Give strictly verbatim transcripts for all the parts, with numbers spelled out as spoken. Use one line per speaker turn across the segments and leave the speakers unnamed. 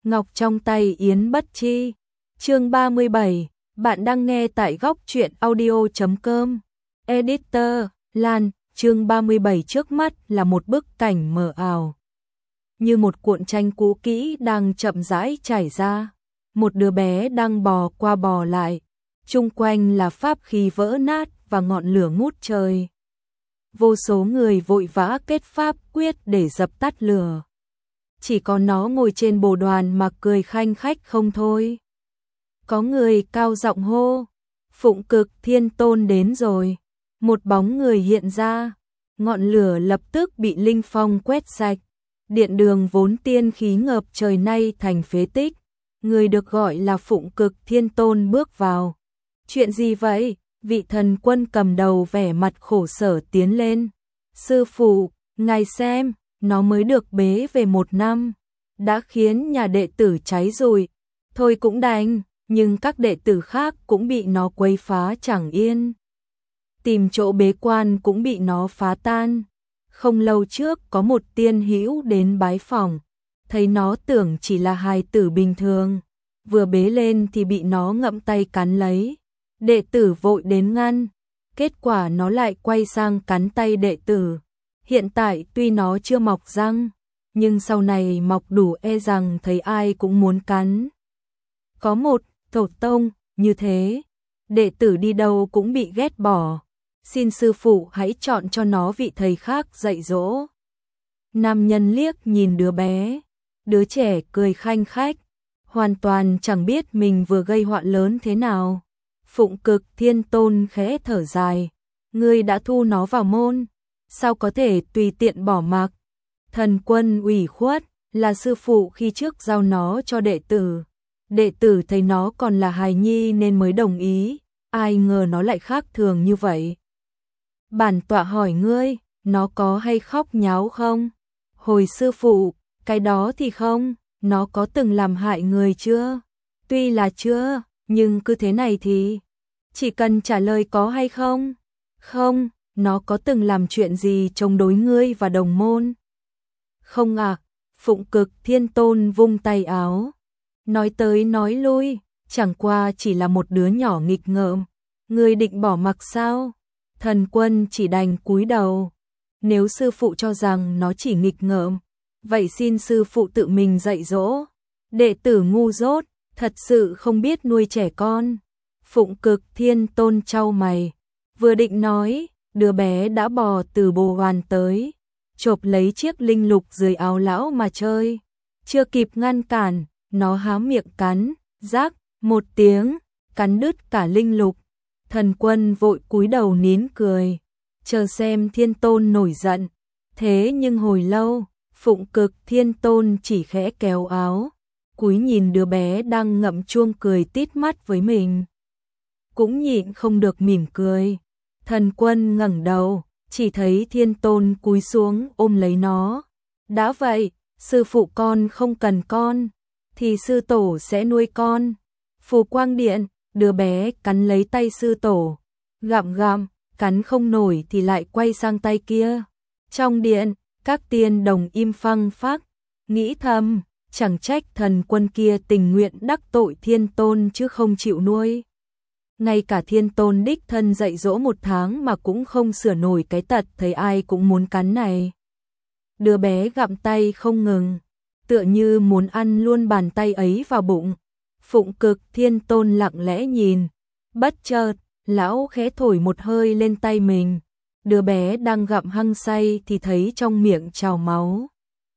ngọc trong tay Yến Bất Chi. Chương ba mươi bảy, bạn đang nghe tại góc truyện audio chấm com. Editor, Lan, chương ba mươi bảy trước mắt là một bức cảnh mờ ảo. Như một cuộn tranh cũ kỹ đang chậm rãi trải ra. Một đứa bé đang bò qua bò lại. Chung quanh là pháp khí vỡ nát và ngọn lửa ngút trời. Vô số người vội vã kết pháp quyết để dập tắt lửa. Chỉ có nó ngồi trên bồ đoàn mà cười khanh khách không thôi. Có người cao giọng hô, Phụng Cực Thiên Tôn đến rồi. Một bóng người hiện ra, ngọn lửa lập tức bị linh phong quét sạch. Điện đường vốn tiên khí ngập trời nay thành phế tích. Người được gọi là Phụng Cực Thiên Tôn bước vào. Chuyện gì vậy? Vị thần quân cầm đầu vẻ mặt khổ sở tiến lên. Sư phụ, ngài xem, nó mới được bế về một năm. Đã khiến nhà đệ tử cháy rụi. Thôi cũng đành, nhưng các đệ tử khác cũng bị nó quấy phá chẳng yên. Tìm chỗ bế quan cũng bị nó phá tan. Không lâu trước có một tiên hữu đến bái phỏng. Thấy nó tưởng chỉ là hài tử bình thường. Vừa bế lên thì bị nó ngậm tay cắn lấy. Đệ tử vội đến ngăn. Kết quả nó lại quay sang cắn tay đệ tử. Hiện tại tuy nó chưa mọc răng, nhưng sau này mọc đủ e rằng thấy ai cũng muốn cắn. Có một tổ tông như thế, đệ tử đi đâu cũng bị ghét bỏ. Xin sư phụ hãy chọn cho nó vị thầy khác dạy dỗ. Nam nhân liếc nhìn đứa bé, đứa trẻ cười khanh khách, hoàn toàn chẳng biết mình vừa gây họa lớn thế nào. Phụng Cực Thiên Tôn khẽ thở dài, ngươi đã thu nó vào môn, sao có thể tùy tiện bỏ mặc. Thần quân ủy khuất, là sư phụ khi trước giao nó cho đệ tử. Đệ tử thấy nó còn là hài nhi nên mới đồng ý, ai ngờ nó lại khác thường như vậy. Bản tọa hỏi ngươi, nó có hay khóc nháo không? Hồi sư phụ, cái đó thì không, nó có từng làm hại người chưa? Tuy là chưa, nhưng cứ thế này thì chỉ cần trả lời có hay không. Không, nó có từng làm chuyện gì chống đối ngươi và đồng môn? Không ạ. À, Phụng Cực Thiên Tôn vung tay áo. Nói tới nói lui, chẳng qua chỉ là một đứa nhỏ nghịch ngợm. Ngươi định bỏ mặc sao? Thần quân chỉ đành cúi đầu. Nếu sư phụ cho rằng nó chỉ nghịch ngợm, vậy xin sư phụ tự mình dạy dỗ. Đệ tử ngu dốt, thật sự không biết nuôi trẻ con. Phụng Cực Thiên Tôn chau mày, vừa định nói, đứa bé đã bò từ bồ hoàn tới, chộp lấy chiếc linh lục dưới áo lão mà chơi. Chưa kịp ngăn cản, nó há miệng cắn, rác, một tiếng, cắn đứt cả linh lục. Thần quân vội cúi đầu nín cười, chờ xem Thiên Tôn nổi giận. Thế nhưng hồi lâu, Phụng Cực Thiên Tôn chỉ khẽ kéo áo, cúi nhìn đứa bé đang ngậm chuông cười tít mắt với mình. Cũng nhịn không được mỉm cười. Thần quân ngẩng đầu, chỉ thấy Thiên Tôn cúi xuống ôm lấy nó. Đã vậy, sư phụ con không cần con, thì sư tổ sẽ nuôi con. Phù Quang Điện, đứa bé cắn lấy tay sư tổ, gặm gặm, cắn không nổi thì lại quay sang tay kia. Trong điện, các tiên đồng im phăng phắc, nghĩ thầm, chẳng trách thần quân kia tình nguyện đắc tội Thiên Tôn chứ không chịu nuôi. Ngay cả Thiên Tôn đích thân dạy dỗ một tháng mà cũng không sửa nổi cái tật thấy ai cũng muốn cắn này. Đứa bé gặm tay không ngừng, tựa như muốn ăn luôn bàn tay ấy vào bụng. Phụng Cực Thiên Tôn lặng lẽ nhìn, bất chợt, lão khẽ thổi một hơi lên tay mình. Đứa bé đang gặm hăng say thì thấy trong miệng trào máu.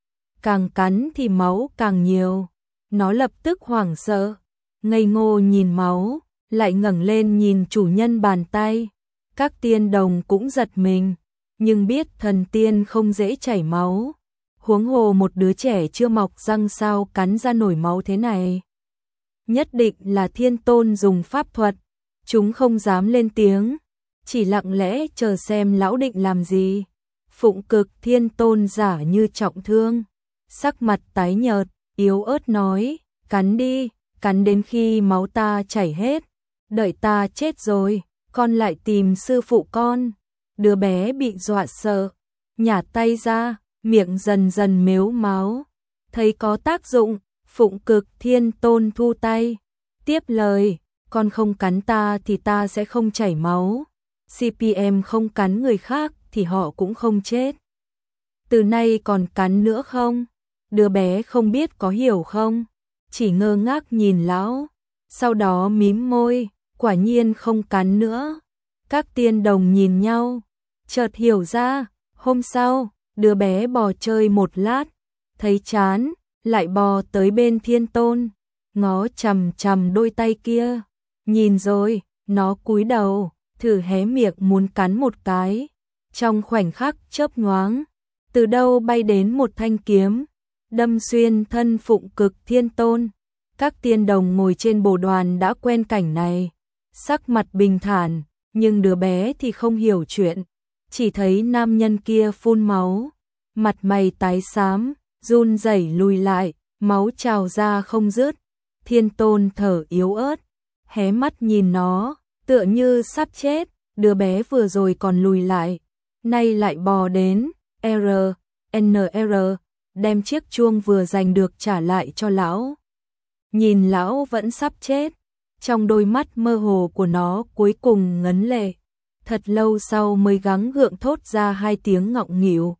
Càng cắn thì máu càng nhiều, nó lập tức hoảng sợ, ngây ngô nhìn máu, lại ngẩng lên nhìn chủ nhân bàn tay. Các tiên đồng cũng giật mình, nhưng biết thần tiên không dễ chảy máu. Huống hồ một đứa trẻ chưa mọc răng sao cắn ra nổi máu thế này. Nhất định là Thiên Tôn dùng pháp thuật, chúng không dám lên tiếng, chỉ lặng lẽ chờ xem lão định làm gì. Phụng Cực Thiên Tôn giả như trọng thương, sắc mặt tái nhợt, yếu ớt nói, cắn đi, cắn đến khi máu ta chảy hết. Đợi ta chết rồi, con lại tìm sư phụ con. Đứa bé bị dọa sợ, nhả tay ra, miệng dần dần mếu máo. Thấy có tác dụng, Phụng Cực Thiên Tôn thu tay, tiếp lời, con không cắn ta thì ta sẽ không chảy máu, xê pê em không cắn người khác thì họ cũng không chết. Từ nay còn cắn nữa không? Đứa bé không biết có hiểu không, chỉ ngơ ngác nhìn lão, sau đó mím môi, quả nhiên không cắn nữa. Các tiên đồng nhìn nhau, chợt hiểu ra, hôm sau, đứa bé bò chơi một lát, thấy chán, lại bò tới bên Thiên Tôn, ngó chằm chằm đôi tay kia, nhìn rồi, nó cúi đầu, thử hé miệng muốn cắn một cái. Trong khoảnh khắc chớp nhoáng, từ đâu bay đến một thanh kiếm, đâm xuyên thân Phụng Cực Thiên Tôn. Các tiên đồng ngồi trên bồ đoàn đã quen cảnh này, sắc mặt bình thản, nhưng đứa bé thì không hiểu chuyện, chỉ thấy nam nhân kia phun máu, mặt mày tái xám, run rẩy lùi lại, máu trào ra không dứt. Thiên Tôn thở yếu ớt, hé mắt nhìn nó, tựa như sắp chết, đứa bé vừa rồi còn lùi lại, nay lại bò đến, R, N R, đem chiếc chuông vừa giành được trả lại cho lão. Nhìn lão vẫn sắp chết, trong đôi mắt mơ hồ của nó cuối cùng ngấn lệ, thật lâu sau mới gắng gượng thốt ra hai tiếng ngọng nghịu.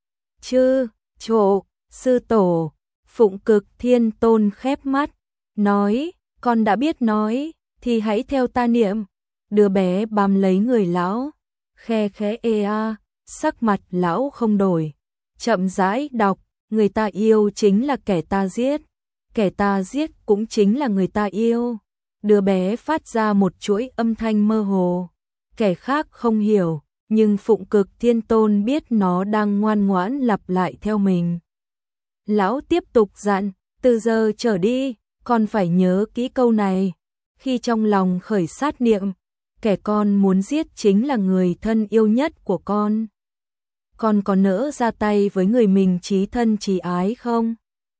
Chư, trộ, sư tổ. Phụng Cực Thiên Tôn khép mắt, nói, con đã biết nói, thì hãy theo ta niệm. Đứa bé bám lấy người lão, khe khẽ ê a, sắc mặt lão không đổi, chậm rãi đọc, người ta yêu chính là kẻ ta giết, kẻ ta giết cũng chính là người ta yêu. Đứa bé phát ra một chuỗi âm thanh mơ hồ, kẻ khác không hiểu, nhưng Phụng Cực Thiên Tôn biết nó đang ngoan ngoãn lặp lại theo mình. Lão tiếp tục dặn, từ giờ trở đi, con phải nhớ kỹ câu này. Khi trong lòng khởi sát niệm, kẻ con muốn giết chính là người thân yêu nhất của con. Con có nỡ ra tay với người mình chí thân chí ái không?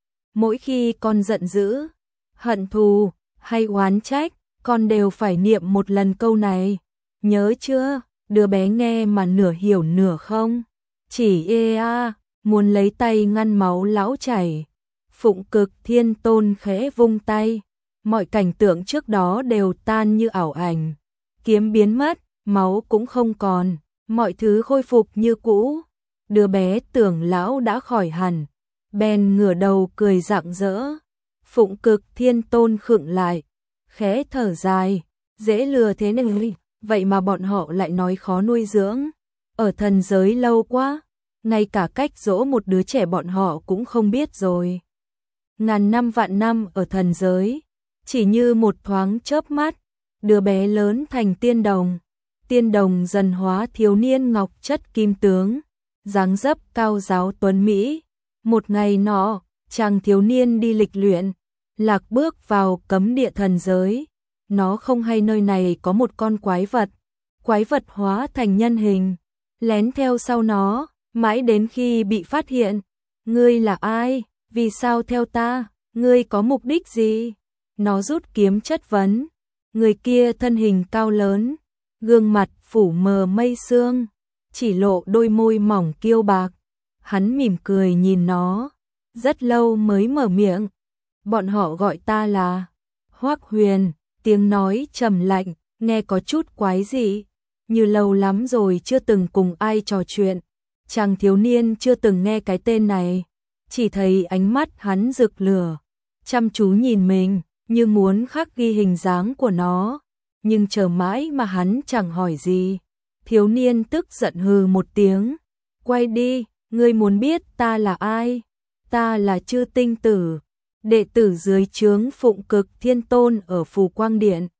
Mỗi khi con giận dữ, hận thù hay oán trách, con đều phải niệm một lần câu này. Nhớ chưa? Đứa bé nghe mà nửa hiểu nửa không. Chỉ ê a, muốn lấy tay ngăn máu lão chảy. Phụng Cực Thiên Tôn khẽ vung tay, mọi cảnh tượng trước đó đều tan như ảo ảnh. Kiếm biến mất, máu cũng không còn, mọi thứ khôi phục như cũ. Đứa bé tưởng lão đã khỏi hẳn, bèn ngửa đầu cười rạng rỡ. Phụng Cực Thiên Tôn khựng lại, khẽ thở dài, dễ lừa thế này, vậy mà bọn họ lại nói khó nuôi dưỡng. Ở thần giới lâu quá, ngay cả cách dỗ một đứa trẻ bọn họ cũng không biết rồi. Ngàn năm vạn năm ở thần giới, chỉ như một thoáng chớp mắt, đứa bé lớn thành tiên đồng. Tiên đồng dần hóa thiếu niên ngọc chất kim tướng, dáng dấp cao giáo tuấn mỹ. Một ngày nọ, chàng thiếu niên đi lịch luyện, lạc bước vào cấm địa thần giới. Nó không hay nơi này có một con quái vật, quái vật hóa thành nhân hình, lén theo sau nó, mãi đến khi bị phát hiện. Ngươi là ai? Vì sao theo ta? Ngươi có mục đích gì? Nó rút kiếm chất vấn. Người kia thân hình cao lớn, gương mặt phủ mờ mây sương, chỉ lộ đôi môi mỏng kiêu bạc. Hắn mỉm cười nhìn nó, rất lâu mới mở miệng. Bọn họ gọi ta là Hoắc Huyền. Tiếng nói trầm lạnh, nghe có chút quái dị, như lâu lắm rồi chưa từng cùng ai trò chuyện. Chàng thiếu niên chưa từng nghe cái tên này, chỉ thấy ánh mắt hắn rực lửa, chăm chú nhìn mình, như muốn khắc ghi hình dáng của nó, nhưng chờ mãi mà hắn chẳng hỏi gì. Thiếu niên tức giận hừ một tiếng, quay đi, ngươi muốn biết ta là ai? Ta là Chư Tinh Tử, đệ tử dưới trướng Phụng Cực Thiên Tôn ở Phù Quang Điện.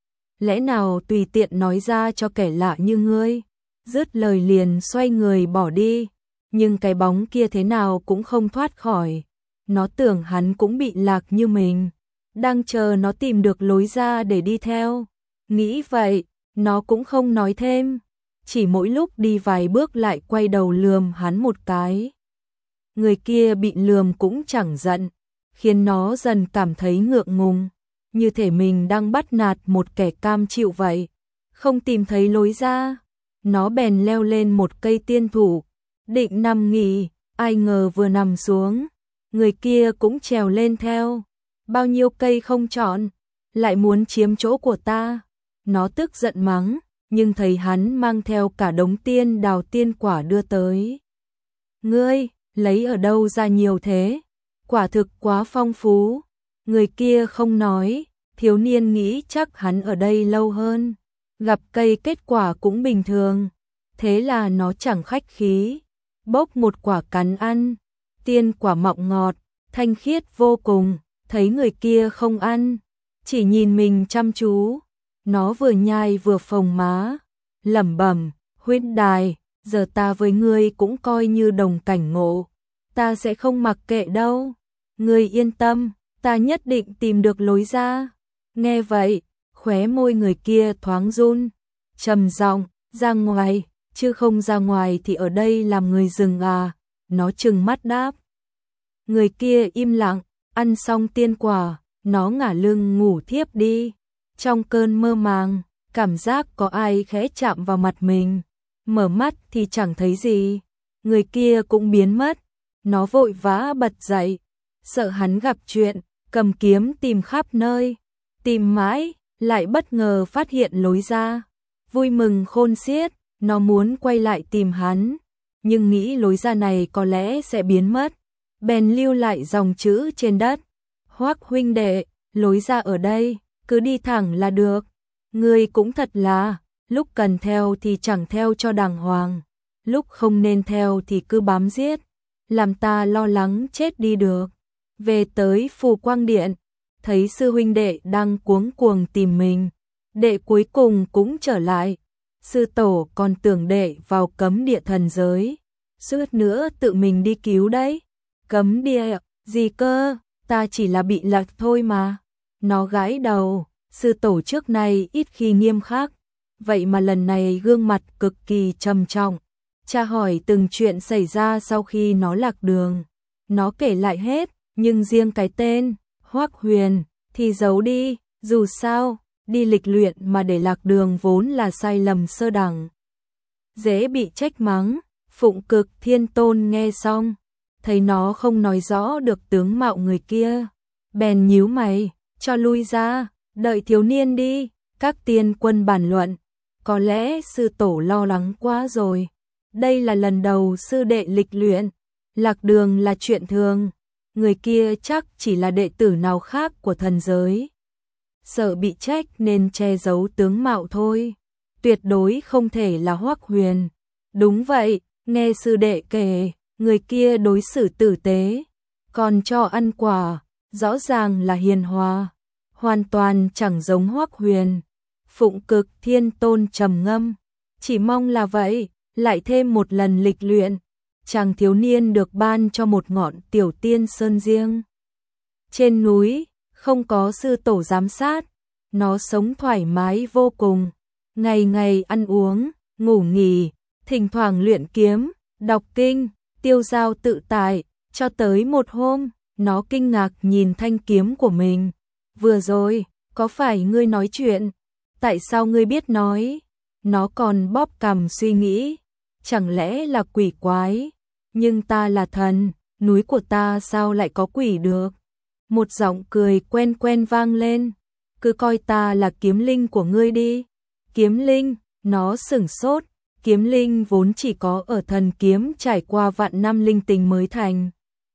Lẽ nào tùy tiện nói ra cho kẻ lạ như ngươi? Dứt lời liền xoay người bỏ đi, nhưng cái bóng kia thế nào cũng không thoát khỏi. Nó tưởng hắn cũng bị lạc như mình, đang chờ nó tìm được lối ra để đi theo. Nghĩ vậy, nó cũng không nói thêm, chỉ mỗi lúc đi vài bước lại quay đầu lườm hắn một cái. Người kia bị lườm cũng chẳng giận, khiến nó dần cảm thấy ngượng ngùng, như thể mình đang bắt nạt một kẻ cam chịu vậy. Không tìm thấy lối ra, nó bèn leo lên một cây tiên thủ, định nằm nghỉ, ai ngờ vừa nằm xuống, người kia cũng trèo lên theo. Bao nhiêu cây không chọn, lại muốn chiếm chỗ của ta. Nó tức giận mắng, nhưng thấy hắn mang theo cả đống tiên đào tiên quả đưa tới. Ngươi, lấy ở đâu ra nhiều thế? Quả thực quá phong phú. Người kia không nói, thiếu niên nghĩ chắc hắn ở đây lâu hơn. Gặp cây kết quả cũng bình thường. Thế là nó chẳng khách khí. Bốc một quả cắn ăn. Tiên quả mọng ngọt, thanh khiết vô cùng. Thấy người kia không ăn, chỉ nhìn mình chăm chú. Nó vừa nhai vừa phồng má, lẩm bẩm, huyết đài, giờ ta với ngươi cũng coi như đồng cảnh ngộ. Ta sẽ không mặc kệ đâu. Ngươi yên tâm, ta nhất định tìm được lối ra. Nghe vậy, khóe môi người kia thoáng run, trầm giọng, ra ngoài, chứ không ra ngoài thì ở đây làm người rừng à. Nó trừng mắt đáp. Người kia im lặng, ăn xong tiên quả, nó ngả lưng ngủ thiếp đi. Trong cơn mơ màng, cảm giác có ai khẽ chạm vào mặt mình. Mở mắt thì chẳng thấy gì. Người kia cũng biến mất. Nó vội vã bật dậy, sợ hắn gặp chuyện, cầm kiếm tìm khắp nơi. Tìm mãi, lại bất ngờ phát hiện lối ra. Vui mừng khôn xiết, nó muốn quay lại tìm hắn. Nhưng nghĩ lối ra này có lẽ sẽ biến mất. Bèn lưu lại dòng chữ trên đất. Hoắc huynh đệ, lối ra ở đây, cứ đi thẳng là được. Ngươi cũng thật là, lúc cần theo thì chẳng theo cho đàng hoàng. Lúc không nên theo thì cứ bám giết. Làm ta lo lắng chết đi được. Về tới Phù Quang Điện, thấy sư huynh đệ đang cuống cuồng tìm mình. Đệ cuối cùng cũng trở lại. Sư tổ còn tưởng đệ vào cấm địa thần giới. Suốt nữa tự mình đi cứu đấy. Cấm địa, gì cơ, ta chỉ là bị lạc thôi mà. Nó gãi đầu, sư tổ trước này ít khi nghiêm khắc. Vậy mà lần này gương mặt cực kỳ trầm trọng. Cha hỏi từng chuyện xảy ra sau khi nó lạc đường. Nó kể lại hết, nhưng riêng cái tên, Hoắc Huyền, thì giấu đi. Dù sao, đi lịch luyện mà để lạc đường vốn là sai lầm sơ đẳng. Dễ bị trách mắng. Phụng Cực Thiên Tôn nghe xong, thấy nó không nói rõ được tướng mạo người kia. Bèn nhíu mày, cho lui ra, đợi thiếu niên đi. Các tiên quân bàn luận. Có lẽ sư tổ lo lắng quá rồi. Đây là lần đầu sư đệ lịch luyện. Lạc đường là chuyện thường. Người kia chắc chỉ là đệ tử nào khác của thần giới. Sợ bị trách nên che giấu tướng mạo thôi. Tuyệt đối không thể là Hoắc Huyền. Đúng vậy, nghe sư đệ kể, người kia đối xử tử tế, còn cho ăn quả, rõ ràng là hiền hòa. Hoàn toàn chẳng giống Hoắc Huyền. Phụng Cực Thiên Tôn trầm ngâm. Chỉ mong là vậy, lại thêm một lần lịch luyện. Chàng thiếu niên được ban cho một ngọn tiểu tiên sơn riêng. Trên núi, không có sư tổ giám sát. Nó sống thoải mái vô cùng. Ngày ngày ăn uống, ngủ nghỉ, thỉnh thoảng luyện kiếm, đọc kinh, tiêu dao tự tại. Cho tới một hôm, nó kinh ngạc nhìn thanh kiếm của mình. Vừa rồi, có phải ngươi nói chuyện? Tại sao ngươi biết nói? Nó còn bóp cằm suy nghĩ. Chẳng lẽ là quỷ quái? Nhưng ta là thần, núi của ta sao lại có quỷ được? Một giọng cười quen quen vang lên. Cứ coi ta là kiếm linh của ngươi đi. Kiếm linh, nó sửng sốt. Kiếm linh vốn chỉ có ở thần kiếm trải qua vạn năm linh tinh mới thành.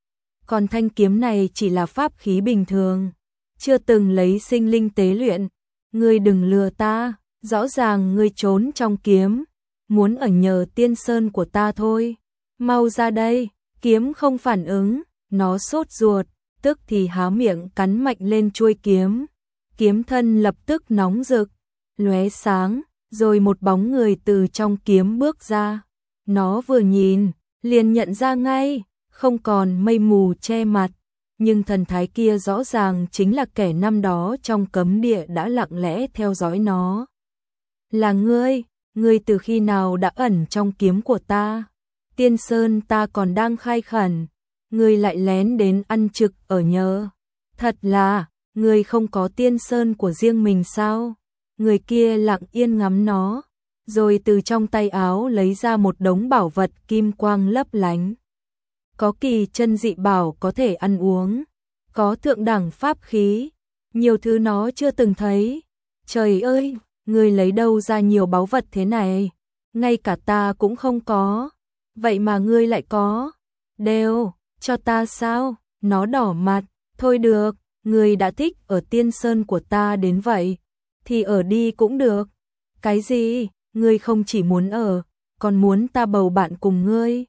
Còn thanh kiếm này chỉ là pháp khí bình thường, chưa từng lấy sinh linh tế luyện. Ngươi đừng lừa ta, rõ ràng ngươi trốn trong kiếm, muốn ở nhờ tiên sơn của ta thôi. Mau ra đây. Kiếm không phản ứng, nó sốt ruột, tức thì há miệng cắn mạnh lên chuôi kiếm. Kiếm thân lập tức nóng rực, lóe sáng, rồi một bóng người từ trong kiếm bước ra. Nó vừa nhìn, liền nhận ra ngay, không còn mây mù che mặt, nhưng thần thái kia rõ ràng chính là kẻ năm đó trong cấm địa đã lặng lẽ theo dõi nó. Là ngươi, ngươi từ khi nào đã ẩn trong kiếm của ta? Tiên sơn ta còn đang khai khẩn, ngươi lại lén đến ăn trực ở nhờ. Thật là, ngươi không có tiên sơn của riêng mình sao? Người kia lặng yên ngắm nó, rồi từ trong tay áo lấy ra một đống bảo vật kim quang lấp lánh. có kỳ chân dị bảo có thể ăn uống, có thượng đẳng pháp khí, nhiều thứ nó chưa từng thấy. Trời ơi, ngươi lấy đâu ra nhiều báu vật thế này, ngay cả ta cũng không có, vậy mà ngươi lại có. Đều, cho ta sao? Nó đỏ mặt, thôi được, ngươi đã thích ở Tiên Sơn của ta đến vậy, thì ở đi cũng được. Cái gì? Ngươi không chỉ muốn ở, còn muốn ta bầu bạn cùng ngươi.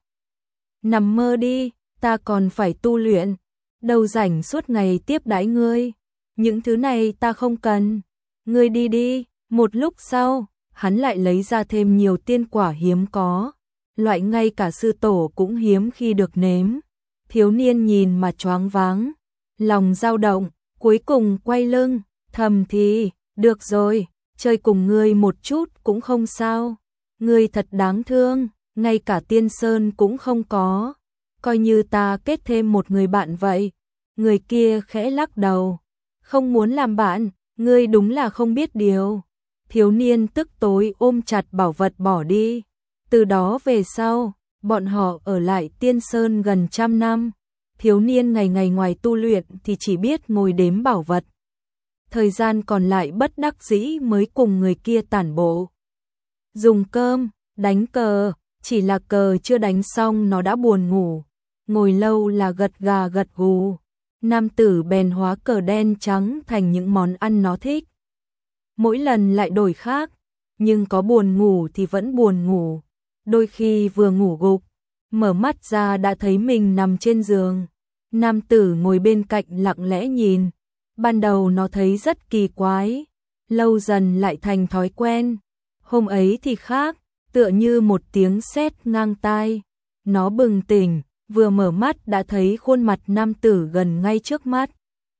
Nằm mơ đi, ta còn phải tu luyện, đâu rảnh suốt ngày tiếp đãi ngươi. Những thứ này ta không cần, ngươi đi đi. Một lúc sau, hắn lại lấy ra thêm nhiều tiên quả hiếm có, loại ngay cả sư tổ cũng hiếm khi được nếm. Thiếu niên nhìn mà choáng váng, lòng dao động, cuối cùng quay lưng, thầm thì, được rồi, chơi cùng ngươi một chút cũng không sao. Ngươi thật đáng thương, ngay cả Tiên Sơn cũng không có, coi như ta kết thêm một người bạn vậy. Người kia khẽ lắc đầu, không muốn làm bạn, ngươi đúng là không biết điều. Thiếu niên tức tối ôm chặt bảo vật bỏ đi. Từ đó về sau, bọn họ ở lại Tiên Sơn gần trăm năm. Thiếu niên ngày ngày ngoài tu luyện thì chỉ biết ngồi đếm bảo vật. Thời gian còn lại bất đắc dĩ mới cùng người kia tản bộ. Dùng cơm, đánh cờ, chỉ là cờ chưa đánh xong nó đã buồn ngủ. Ngồi lâu là gật gà gật gù. Nam tử bèn hóa cờ đen trắng thành những món ăn nó thích. Mỗi lần lại đổi khác, nhưng có buồn ngủ thì vẫn buồn ngủ. Đôi khi vừa ngủ gục, mở mắt ra đã thấy mình nằm trên giường. Nam tử ngồi bên cạnh lặng lẽ nhìn. Ban đầu nó thấy rất kỳ quái, lâu dần lại thành thói quen. Hôm ấy thì khác, tựa như một tiếng sét ngang tai. Nó bừng tỉnh, vừa mở mắt đã thấy khuôn mặt nam tử gần ngay trước mắt.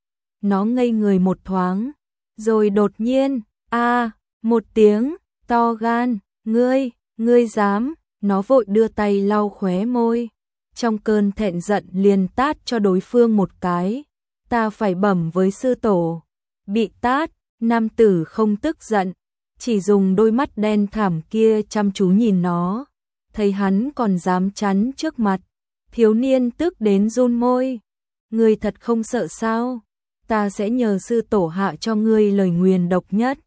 Nó ngây người một thoáng, rồi đột nhiên, a, một tiếng, to gan, ngươi, ngươi dám, nó vội đưa tay lau khóe môi. Trong cơn thẹn giận liền tát cho đối phương một cái. Ta phải bẩm với sư tổ. Bị tát, nam tử không tức giận, chỉ dùng đôi mắt đen thẳm kia chăm chú nhìn nó. Thấy hắn còn dám chắn trước mặt, thiếu niên tức đến run môi. Ngươi thật không sợ sao? Ta sẽ nhờ sư tổ hạ cho ngươi lời nguyền độc nhất,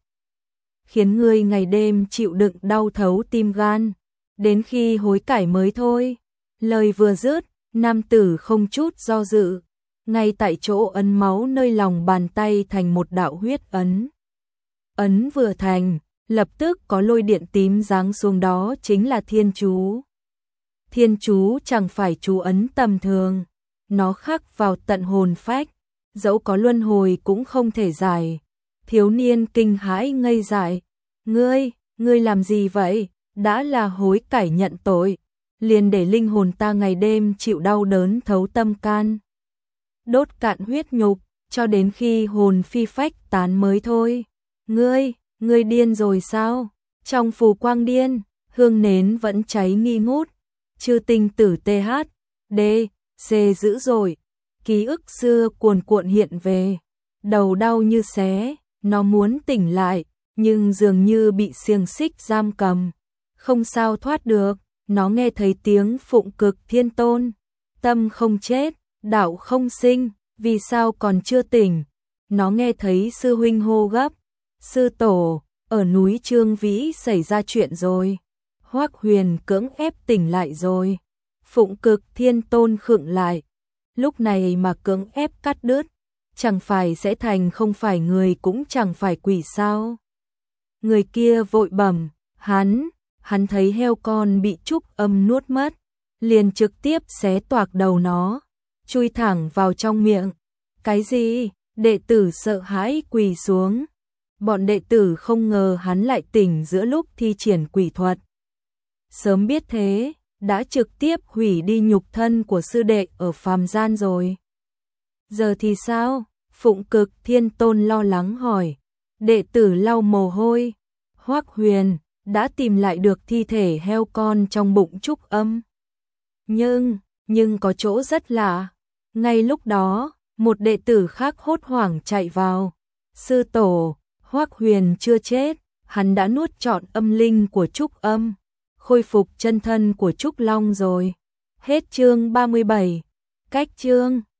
khiến ngươi ngày đêm chịu đựng đau thấu tim gan, đến khi hối cải mới thôi. Lời vừa dứt, nam tử không chút do dự, ngay tại chỗ ấn máu nơi lòng bàn tay thành một đạo huyết ấn. Ấn vừa thành, lập tức có lôi điện tím giáng xuống, đó chính là thiên chú. Thiên chú chẳng phải chú ấn tầm thường, nó khắc vào tận hồn phách, dẫu có luân hồi cũng không thể giải. Thiếu niên kinh hãi ngây dại, ngươi, ngươi làm gì vậy? Đã là hối cải nhận tội, liền để linh hồn ta ngày đêm chịu đau đớn thấu tâm can, đốt cạn huyết nhục, cho đến khi hồn phi phách tán mới thôi. Ngươi, ngươi điên rồi sao? Trong phù quang điên, hương nến vẫn cháy nghi ngút. Chư tinh tử tê hát, đê, xê dữ rồi. Ký ức xưa cuồn cuộn hiện về, đầu đau như xé, nó muốn tỉnh lại, nhưng dường như bị xiềng xích giam cầm, không sao thoát được. Nó nghe thấy tiếng Phụng Cực Thiên Tôn, tâm không chết, đạo không sinh, vì sao còn chưa tỉnh? Nó nghe thấy sư huynh hô gấp, sư tổ, ở núi Trương Vĩ xảy ra chuyện rồi. Hoắc Huyền cưỡng ép tỉnh lại rồi. Phụng Cực Thiên Tôn khựng lại, lúc này mà cưỡng ép cắt đứt, chẳng phải sẽ thành không phải người cũng chẳng phải quỷ sao? Người kia vội bẩm, hắn, hắn thấy heo con bị Trúc Âm nuốt mất, liền trực tiếp xé toạc đầu nó, chui thẳng vào trong miệng. Cái gì? Đệ tử sợ hãi quỳ xuống. Bọn đệ tử không ngờ hắn lại tỉnh giữa lúc thi triển quỷ thuật. Sớm biết thế, đã trực tiếp hủy đi nhục thân của sư đệ ở phàm gian rồi. Giờ thì sao? Phụng Cực Thiên Tôn lo lắng hỏi. Đệ tử lau mồ hôi. Hoắc Huyền đã tìm lại được thi thể heo con trong bụng Trúc Âm. Nhưng, nhưng có chỗ rất lạ. Ngay lúc đó, một đệ tử khác hốt hoảng chạy vào. Sư tổ, Hoắc Huyền chưa chết, hắn đã nuốt trọn âm linh của Trúc Âm, khôi phục chân thân của Trúc Long rồi. Hết chương ba mươi bảy. Cách chương